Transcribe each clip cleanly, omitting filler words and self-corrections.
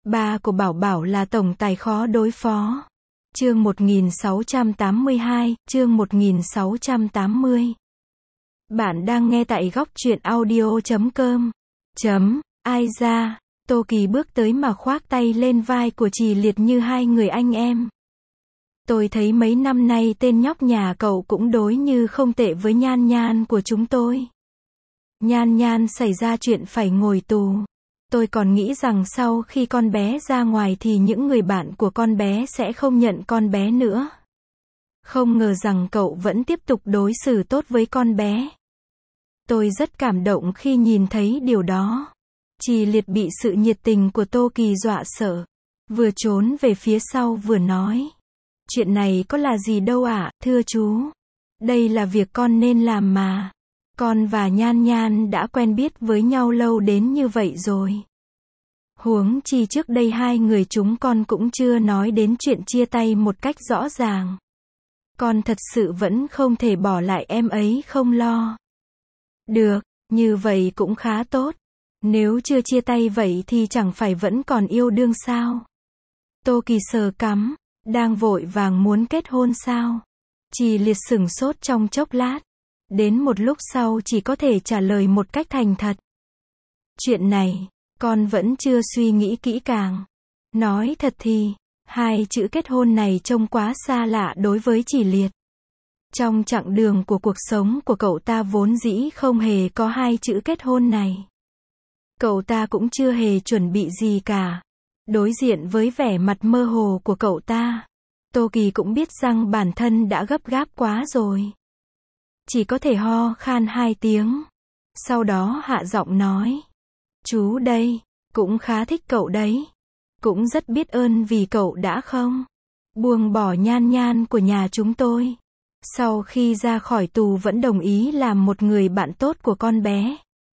Ba của Bảo Bảo là tổng tài khó đối phó. Chương 1682, chương 1680. Bạn đang nghe tại góc truyện audio.com. Ai ra, Tô Kỳ bước tới mà khoác tay lên vai của Trì Liệt như hai người anh em. Tôi thấy mấy năm nay tên nhóc nhà cậu cũng đối như không tệ với Nhan Nhan của chúng tôi. Nhan Nhan xảy ra chuyện phải ngồi tù. Tôi còn nghĩ rằng sau khi con bé ra ngoài thì những người bạn của con bé sẽ không nhận con bé nữa. Không ngờ rằng cậu vẫn tiếp tục đối xử tốt với con bé. Tôi rất cảm động khi nhìn thấy điều đó. Trì Liệt bị sự nhiệt tình của Tô Kỳ dọa sợ. Vừa trốn về phía sau vừa nói. Chuyện này có là gì đâu ạ, thưa chú. Đây là việc con nên làm mà. Con và Nhan Nhan đã quen biết với nhau lâu đến như vậy rồi. Huống chi trước đây hai người chúng con cũng chưa nói đến chuyện chia tay một cách rõ ràng. Con thật sự vẫn không thể bỏ lại em ấy không lo. Được, như vậy cũng khá tốt. Nếu chưa chia tay vậy thì chẳng phải vẫn còn yêu đương sao? Tô Kỳ sờ cằm, đang vội vàng muốn kết hôn sao? Trì Liệt sửng sốt trong chốc lát. Đến một lúc sau chỉ có thể trả lời một cách thành thật. Chuyện này, con vẫn chưa suy nghĩ kỹ càng. Nói thật thì, hai chữ kết hôn này trông quá xa lạ đối với Trì Liệt. Trong chặng đường của cuộc sống của cậu ta vốn dĩ không hề có hai chữ kết hôn này. Cậu ta cũng chưa hề chuẩn bị gì cả. Đối diện với vẻ mặt mơ hồ của cậu ta, Tô Kỳ cũng biết rằng bản thân đã gấp gáp quá rồi. Chỉ có thể ho khan 2 tiếng. Sau đó hạ giọng nói. Chú đây, cũng khá thích cậu đấy. Cũng rất biết ơn vì cậu đã không buông bỏ Nhan Nhan của nhà chúng tôi. Sau khi ra khỏi tù vẫn đồng ý làm một người bạn tốt của con bé.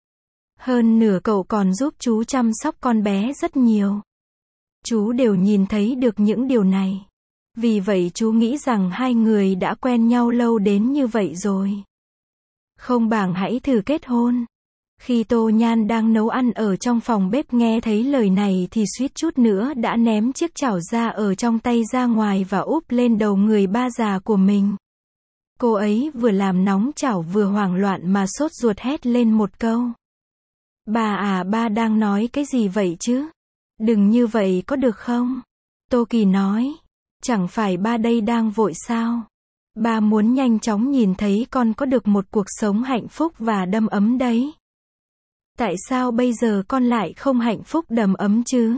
Hơn nửa cậu còn giúp chú chăm sóc con bé rất nhiều. Chú đều nhìn thấy được những điều này. Vì vậy chú nghĩ rằng hai người đã quen nhau lâu đến như vậy rồi. Không bằng hãy thử kết hôn. Khi Tô Nhan đang nấu ăn ở trong phòng bếp nghe thấy lời này thì suýt chút nữa đã ném chiếc chảo ra ở trong tay ra ngoài và úp lên đầu người ba già của mình. Cô ấy vừa làm nóng chảo vừa hoảng loạn mà sốt ruột hét lên một câu. Bà à, ba đang nói cái gì vậy chứ? Đừng như vậy có được không? Tô Kỳ nói. Chẳng phải ba đây đang vội sao? Ba muốn nhanh chóng nhìn thấy con có được một cuộc sống hạnh phúc và đầm ấm đấy. Tại sao bây giờ con lại không hạnh phúc đầm ấm chứ?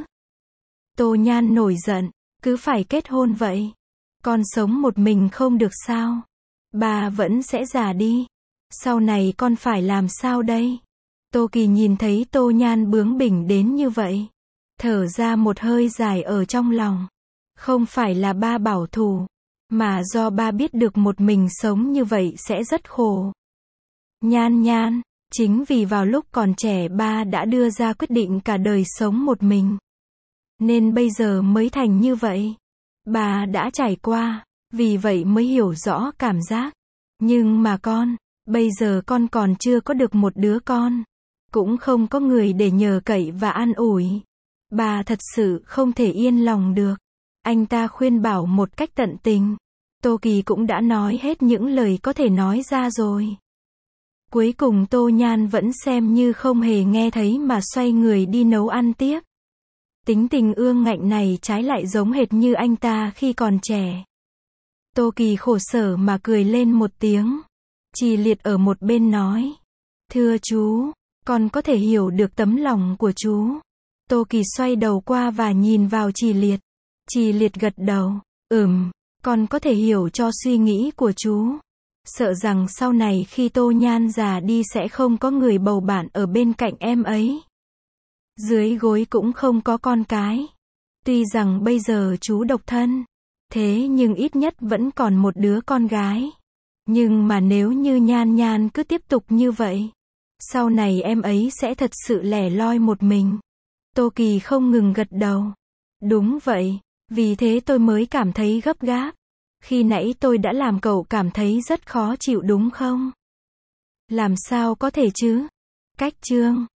Tô Nhan nổi giận. Cứ phải kết hôn vậy. Con sống một mình không được sao? Ba vẫn sẽ già đi. Sau này con phải làm sao đây? Tô Kỳ nhìn thấy Tô Nhan bướng bỉnh đến như vậy. Thở ra một hơi dài ở trong lòng. Không phải là ba bảo thủ, mà do ba biết được một mình sống như vậy sẽ rất khổ. Nhan Nhan, chính vì vào lúc còn trẻ ba đã đưa ra quyết định cả đời sống một mình. Nên bây giờ mới thành như vậy. Ba đã trải qua, vì vậy mới hiểu rõ cảm giác. Nhưng mà con, bây giờ con còn chưa có được một đứa con. Cũng không có người để nhờ cậy và an ủi. Bà thật sự không thể yên lòng được. Anh ta khuyên bảo một cách tận tình. Tô Kỳ cũng đã nói hết những lời có thể nói ra rồi. Cuối cùng Tô Nhan vẫn xem như không hề nghe thấy mà xoay người đi nấu ăn tiếp. Tính tình ương ngạnh này trái lại giống hệt như anh ta khi còn trẻ. Tô Kỳ khổ sở mà cười lên một tiếng. Trì Liệt ở một bên nói. Thưa chú, con có thể hiểu được tấm lòng của chú. Tô Kỳ xoay đầu qua và nhìn vào Trì Liệt. Trì Liệt gật đầu. Con có thể hiểu cho suy nghĩ của chú. Sợ rằng sau này khi Tô Nhan già đi sẽ không có người bầu bạn ở bên cạnh em ấy. Dưới gối cũng không có con cái. Tuy rằng bây giờ chú độc thân, thế nhưng ít nhất vẫn còn một đứa con gái. Nhưng mà nếu như Nhan Nhan cứ tiếp tục như vậy, sau này em ấy sẽ thật sự lẻ loi một mình. Tô Kỳ không ngừng gật đầu. Đúng vậy, vì thế tôi mới cảm thấy gấp gáp. Khi nãy tôi đã làm cậu cảm thấy rất khó chịu đúng không? Làm sao có thể chứ? Cách chương